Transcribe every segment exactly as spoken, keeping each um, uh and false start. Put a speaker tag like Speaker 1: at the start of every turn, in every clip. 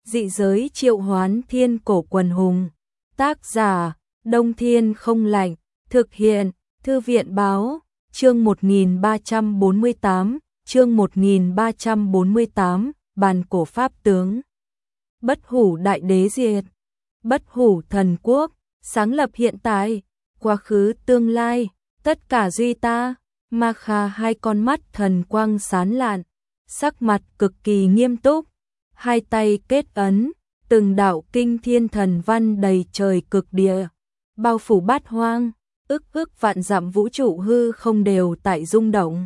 Speaker 1: Dị giới triệu hoán thiên cổ quần hùng. Tác giả, Đông Thiên không lạnh. Thực hiện, Thư viện báo. Chương một nghìn ba trăm bốn mươi tám, chương một nghìn ba trăm bốn mươi tám, bàn cổ pháp tướng. Bất hủ đại đế diệt. Bất hủ thần quốc, sáng lập hiện tại, quá khứ tương lai, tất cả duy ta. Ma Kha hai con mắt thần quang sáng lạn, sắc mặt cực kỳ nghiêm túc, hai tay kết ấn, từng đạo kinh thiên thần văn đầy trời cực địa, bao phủ bát hoang, ức ức vạn dặm vũ trụ hư không đều tại rung động.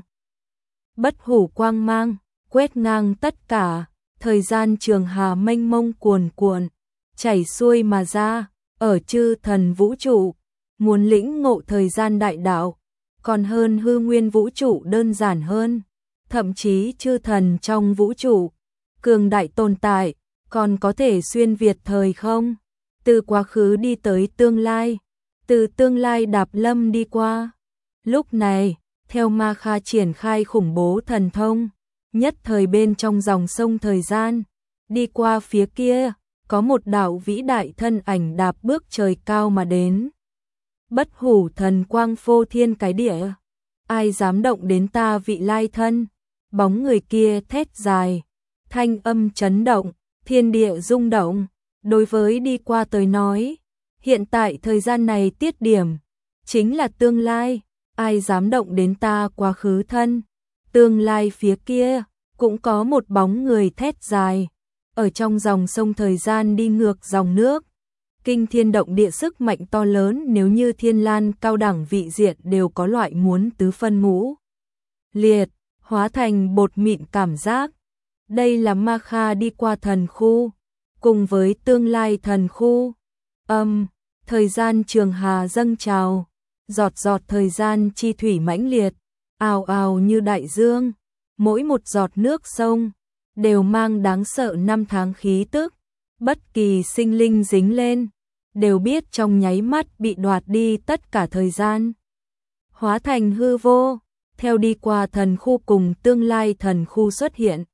Speaker 1: Bất hủ quang mang, quét ngang tất cả, thời gian trường hà mênh mông cuồn cuộn, chảy xuôi mà ra, ở chư thần vũ trụ, muốn lĩnh ngộ thời gian đại đạo, còn hơn hư nguyên vũ trụ đơn giản hơn, thậm chí chư thần trong vũ trụ, cường đại tồn tại, còn có thể xuyên việt thời không, từ quá khứ đi tới tương lai, từ tương lai đạp lâm đi qua. Lúc này, theo Ma Kha triển khai khủng bố thần thông, nhất thời bên trong dòng sông thời gian, đi qua phía kia, có một đạo vĩ đại thân ảnh đạp bước trời cao mà đến. Bất hủ thần quang phô thiên cái địa, ai dám động đến ta vị lai thân, bóng người kia thét dài, thanh âm chấn động, thiên địa rung động, đối với đi qua tới nói, hiện tại thời gian này tiết điểm, chính là tương lai, ai dám động đến ta quá khứ thân, tương lai phía kia, cũng có một bóng người thét dài, ở trong dòng sông thời gian đi ngược dòng nước. Kinh thiên động địa sức mạnh to lớn, nếu như thiên lan cao đẳng vị diện đều có loại muốn tứ phân ngũ liệt, hóa thành bột mịn cảm giác. Đây là Ma Kha đi qua thần khu, cùng với tương lai thần khu. Âm, thời gian trường hà dâng trào, giọt giọt thời gian chi thủy mãnh liệt, ào ào như đại dương, mỗi một giọt nước sông đều mang đáng sợ năm tháng khí tức. Bất kỳ sinh linh dính lên, đều biết trong nháy mắt bị đoạt đi tất cả thời gian. Hóa thành hư vô, theo đi qua thần khu cùng tương lai thần khu xuất hiện.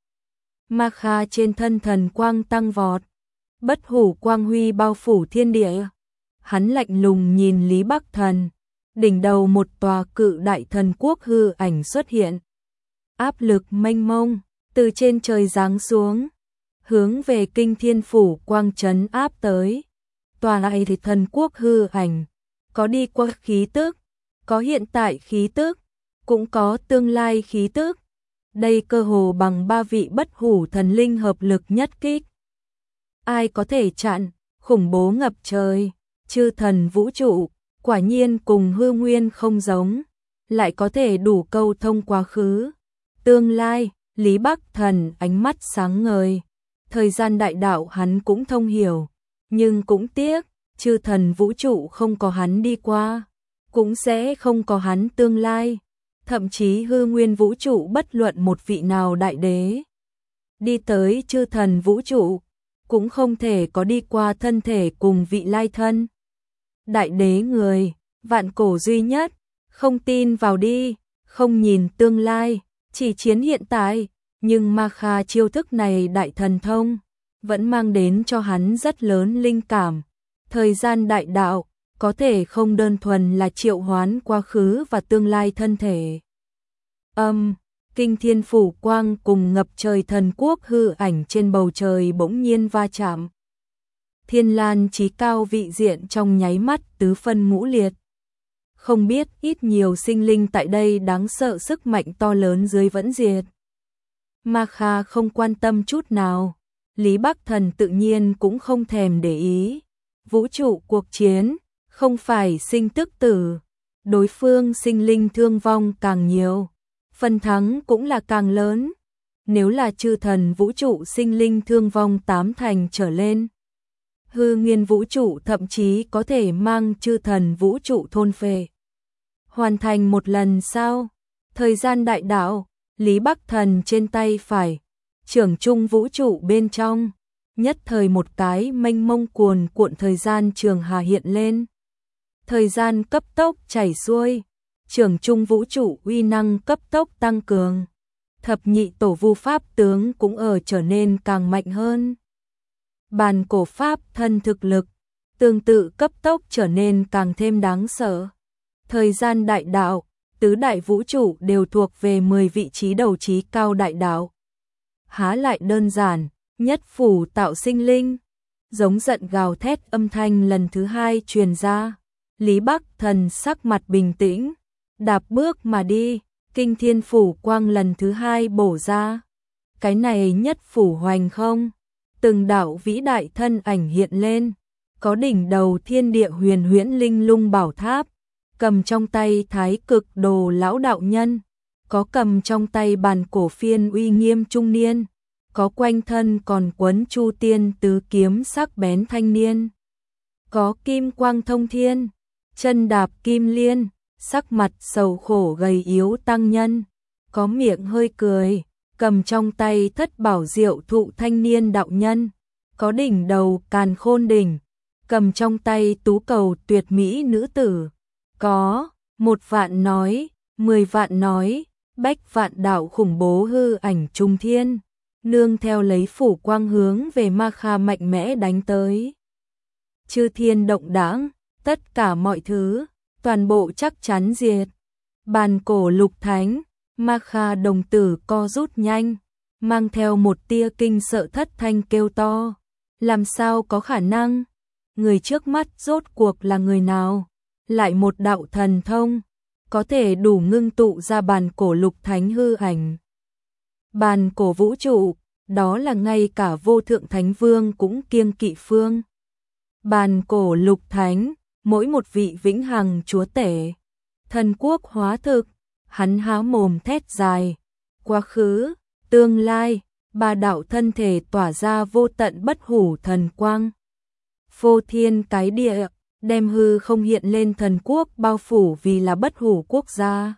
Speaker 1: Ma Kha trên thân thần quang tăng vọt, bất hủ quang huy bao phủ thiên địa. Hắn lạnh lùng nhìn Lý Bắc Thần, đỉnh đầu một tòa cự đại thần quốc hư ảnh xuất hiện. Áp lực mênh mông, từ trên trời giáng xuống, hướng về kinh thiên phủ quang trấn áp tới. Tòa này thì thần quốc hư ảnh, có đi qua khí tức, có hiện tại khí tức, cũng có tương lai khí tức. Đây cơ hồ bằng ba vị bất hủ thần linh hợp lực nhất kích. Ai có thể chặn, khủng bố ngập trời, chư thần vũ trụ, quả nhiên cùng hư nguyên không giống, lại có thể đủ câu thông quá khứ, tương lai. Lý Bắc Thần ánh mắt sáng ngời, thời gian đại đạo hắn cũng thông hiểu, nhưng cũng tiếc, chư thần vũ trụ không có hắn đi qua, cũng sẽ không có hắn tương lai, thậm chí hư nguyên vũ trụ bất luận một vị nào đại đế. Đi tới chư thần vũ trụ, cũng không thể có đi qua thân thể cùng vị lai thân. Đại đế người, vạn cổ duy nhất, không tin vào đi, không nhìn tương lai. Chỉ chiến hiện tại, nhưng Ma Kha chiêu thức này đại thần thông, vẫn mang đến cho hắn rất lớn linh cảm. Thời gian đại đạo, có thể không đơn thuần là triệu hoán quá khứ và tương lai thân thể. Âm, kinh thiên phủ quang cùng ngập trời thần quốc hư ảnh trên bầu trời bỗng nhiên va chạm. Thiên lan chí cao vị diện trong nháy mắt tứ phân ngũ liệt. Không biết ít nhiều sinh linh tại đây đáng sợ sức mạnh to lớn dưới vẫn diệt. Ma Kha không quan tâm chút nào, Lý Bắc Thần tự nhiên cũng không thèm để ý. Vũ trụ cuộc chiến, không phải sinh tức tử, đối phương sinh linh thương vong càng nhiều, phần thắng cũng là càng lớn. Nếu là chư thần vũ trụ sinh linh thương vong tám thành trở lên, hư nguyên vũ trụ thậm chí có thể mang chư thần vũ trụ thôn phệ. Hoàn thành một lần sau, thời gian đại đạo, Lý Bắc Thần trên tay phải, trưởng trung vũ trụ bên trong, nhất thời một cái mênh mông cuồn cuộn thời gian trường hà hiện lên. Thời gian cấp tốc chảy xuôi, trưởng trung vũ trụ uy năng cấp tốc tăng cường. Thập nhị tổ vu pháp tướng cũng ở trở nên càng mạnh hơn. bàn cổ pháp thân thực lực, tương tự cấp tốc trở nên càng thêm đáng sợ. Thời gian đại đạo, tứ đại vũ trụ đều thuộc về mười vị trí đầu trí cao đại đạo. Há lại đơn giản, nhất phủ tạo sinh linh. Giống giận gào thét âm thanh lần thứ hai truyền ra. Lý Bắc Thần sắc mặt bình tĩnh, đạp bước mà đi, kinh thiên phủ quang lần thứ hai bổ ra. Cái này nhất phủ hoành không, từng đạo vĩ đại thân ảnh hiện lên, có đỉnh đầu thiên địa huyền huyễn linh lung bảo tháp, cầm trong tay thái cực đồ lão đạo nhân, có cầm trong tay bàn cổ phiên uy nghiêm trung niên, có quanh thân còn quấn chu tiên tứ kiếm sắc bén thanh niên, có kim quang thông thiên, chân đạp kim liên, sắc mặt sầu khổ gầy yếu tăng nhân, có miệng hơi cười, cầm trong tay thất bảo diệu thụ thanh niên đạo nhân, có đỉnh đầu càn khôn đỉnh, cầm trong tay tú cầu tuyệt mỹ nữ tử, có một vạn nói, mười vạn nói, bách vạn đạo khủng bố hư ảnh trung thiên, nương theo lấy phủ quang hướng về Ma Kha mạnh mẽ đánh tới. Chư thiên động đãng, tất cả mọi thứ, toàn bộ chắc chắn diệt. Bàn cổ lục thánh, Ma Kha đồng tử co rút nhanh, mang theo một tia kinh sợ thất thanh kêu to. Làm sao có khả năng? Người trước mắt rốt cuộc là người nào? Lại một đạo thần thông, có thể đủ ngưng tụ ra bàn cổ lục thánh hư ảnh. Bàn cổ vũ trụ, đó là ngay cả vô thượng thánh vương cũng kiêng kỵ phương. Bàn cổ lục thánh, mỗi một vị vĩnh hằng chúa tể, thần quốc hóa thực, hắn há mồm thét dài, quá khứ, tương lai, ba đạo thân thể tỏa ra vô tận bất hủ thần quang. Phô thiên cái địa, đem hư không hiện lên thần quốc bao phủ vì là bất hủ quốc gia.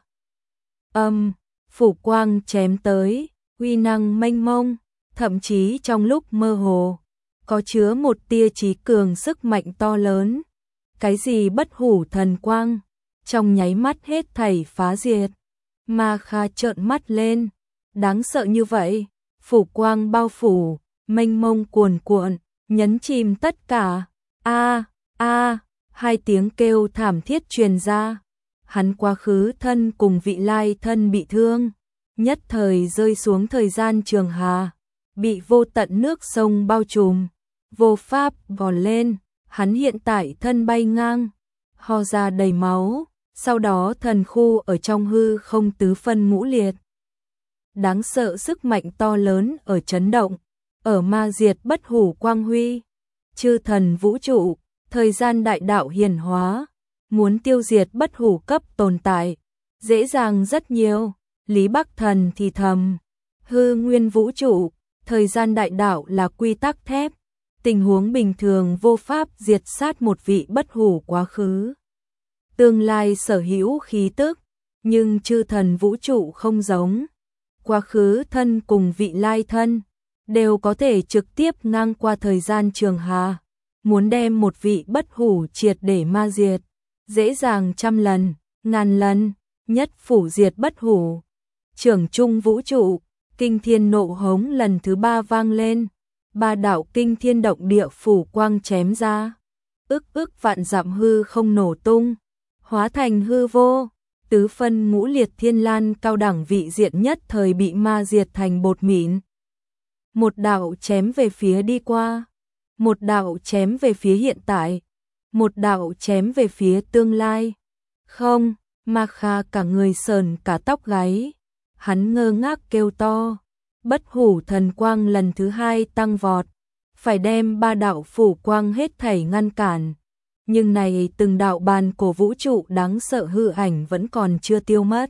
Speaker 1: Âm, phủ quang chém tới, uy năng mênh mông, thậm chí trong lúc mơ hồ, có chứa một tia trí cường sức mạnh to lớn. Cái gì bất hủ thần quang, trong nháy mắt hết thảy phá diệt. Ma Kha trợn mắt lên, đáng sợ như vậy, phủ quang bao phủ, mênh mông cuồn cuộn, nhấn chìm tất cả. A, a, hai tiếng kêu thảm thiết truyền ra. Hắn quá khứ thân cùng vị lai thân bị thương, nhất thời rơi xuống thời gian trường hà, bị vô tận nước sông bao trùm, vô pháp vò lên. Hắn hiện tại thân bay ngang, ho ra đầy máu, sau đó thần khu ở trong hư không tứ phân ngũ liệt. Đáng sợ sức mạnh to lớn ở chấn động, ở ma diệt bất hủ quang huy. Chư thần vũ trụ, thời gian đại đạo hiển hóa, muốn tiêu diệt bất hủ cấp tồn tại, dễ dàng rất nhiều. Lý Bắc Thần thì thầm, hư nguyên vũ trụ, thời gian đại đạo là quy tắc thép. Tình huống bình thường vô pháp diệt sát một vị bất hủ quá khứ. Tương lai sở hữu khí tức, nhưng chư thần vũ trụ không giống. Quá khứ thân cùng vị lai thân, đều có thể trực tiếp ngang qua thời gian trường hà. Muốn đem một vị bất hủ triệt để ma diệt, dễ dàng trăm lần, ngàn lần, nhất phủ diệt bất hủ. Trưởng trung vũ trụ, kinh thiên nộ hống lần thứ ba vang lên. Ba đạo kinh thiên động địa phủ quang chém ra, ức ức vạn dặm hư không nổ tung, hóa thành hư vô, tứ phân ngũ liệt thiên lan cao đẳng vị diện nhất thời bị ma diệt thành bột mịn. Một đạo chém về phía đi qua, một đạo chém về phía hiện tại, một đạo chém về phía tương lai. Không, Ma Kha cả người sờn cả tóc gáy, hắn ngơ ngác kêu to. Bất hủ thần quang lần thứ hai tăng vọt, phải đem ba đạo phủ quang hết thảy ngăn cản. Nhưng này từng đạo bàn cổ vũ trụ đáng sợ hư ảnh vẫn còn chưa tiêu mất.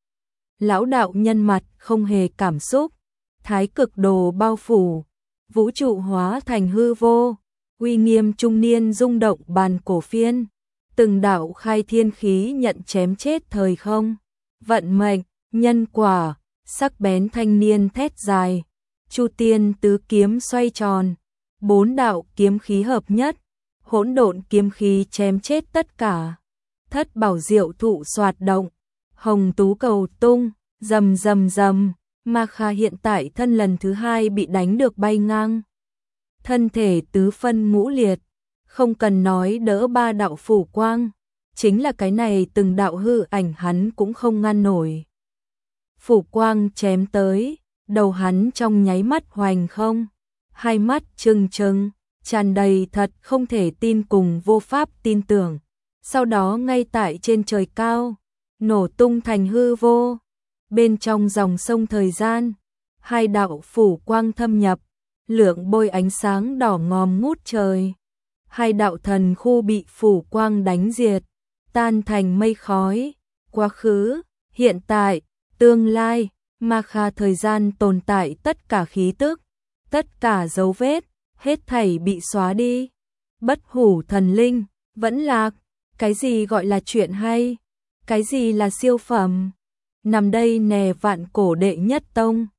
Speaker 1: Lão đạo nhân mặt không hề cảm xúc, thái cực đồ bao phủ, vũ trụ hóa thành hư vô, uy nghiêm trung niên rung động bàn cổ phiên. Từng đạo khai thiên khí nhận chém chết thời không, vận mệnh, nhân quả. Sắc bén thanh niên thét dài, chu tiên tứ kiếm xoay tròn, bốn đạo kiếm khí hợp nhất, hỗn độn kiếm khí chém chết tất cả. Thất bảo diệu thụ xoạt động, hồng tú cầu tung, rầm rầm rầm. Ma Kha hiện tại thân lần thứ hai bị đánh được bay ngang. thân thể tứ phân ngũ liệt, không cần nói đỡ ba đạo phủ quang, chính là cái này từng đạo hư ảnh hắn cũng không ngăn nổi. Phủ quang chém tới, đầu hắn trong nháy mắt hoành không, hai mắt trừng trừng, tràn đầy thật không thể tin cùng vô pháp tin tưởng. Sau đó ngay tại trên trời cao, nổ tung thành hư vô, bên trong dòng sông thời gian, hai đạo phủ quang thâm nhập, lượng bôi ánh sáng đỏ ngòm ngút trời. Hai đạo thần khu bị phủ quang đánh diệt, tan thành mây khói, quá khứ, hiện tại, tương lai, ma kha thời gian tồn tại tất cả khí tức, tất cả dấu vết, hết thảy bị xóa đi. Bất hủ thần linh, vẫn lạc, cái gì gọi là chuyện hay, cái gì là siêu phẩm. Nằm đây nè vạn cổ đệ nhất tông.